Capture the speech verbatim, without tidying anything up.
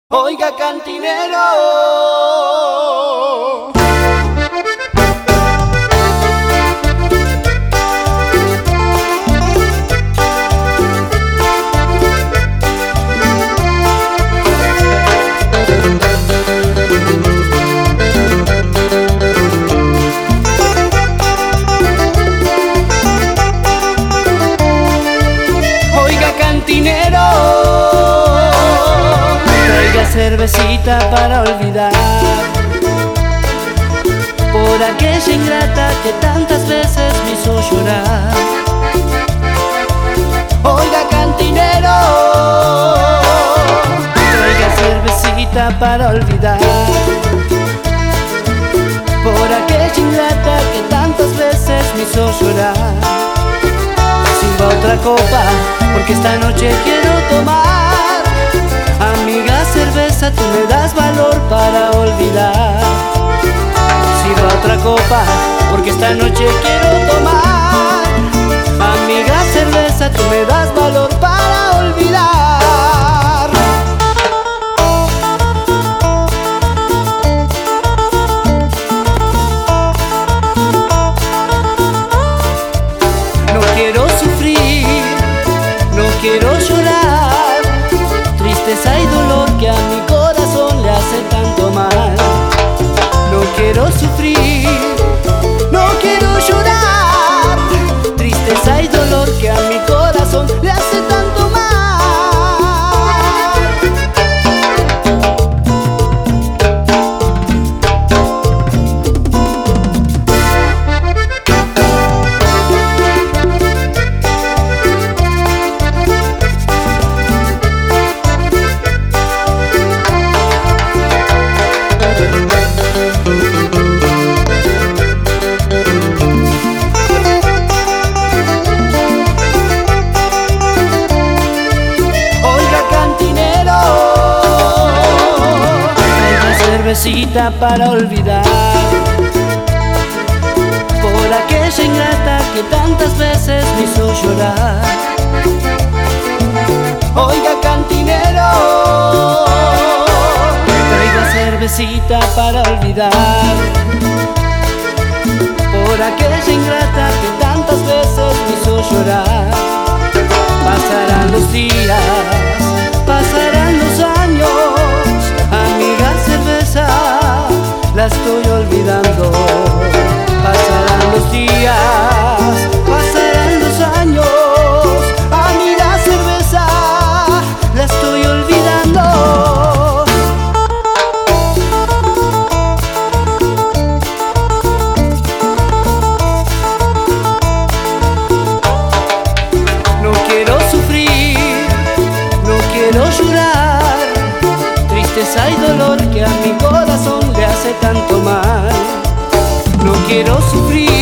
Oiga, cantinero. Oiga, cantinero, traiga cervecita para olvidar por aquella ingrata que tantas veces me hizo llorar. Oiga, cantinero, traiga cervecita para olvidar por aquella ingrata que tantas veces me hizo llorar. Sirva otra copa, porque esta noche quiero tomar. Amiga, cerveza, tú me das valor para olvidar. Sirva otra copa, porque esta noche quiero tomar. Amiga, cerveza, tú me das valor para olvidar. No quiero sufrir, no quiero llorar, tristeza y dolor que a mi corazón le hace tanto mal. No quiero sufrir, no quiero llorar, tristeza y dolor que a mi corazón le hace tanto mal. Cervecita para olvidar por aquella ingrata que tantas veces me hizo llorar. Oiga, cantinero, traiga cervecita para olvidar por aquella ingrata que tantas veces me hizo llorar. Pasarán los días, pasarán los años, amiga, cerveza, la estoy olvidando. Pasarán los días, pasarán los años, amiga, cerveza, la estoy olvidando. No quiero sufrir, no quiero llorar, tristeza y dolor que a mi corazón le hace tanto mal. No quiero sufrir,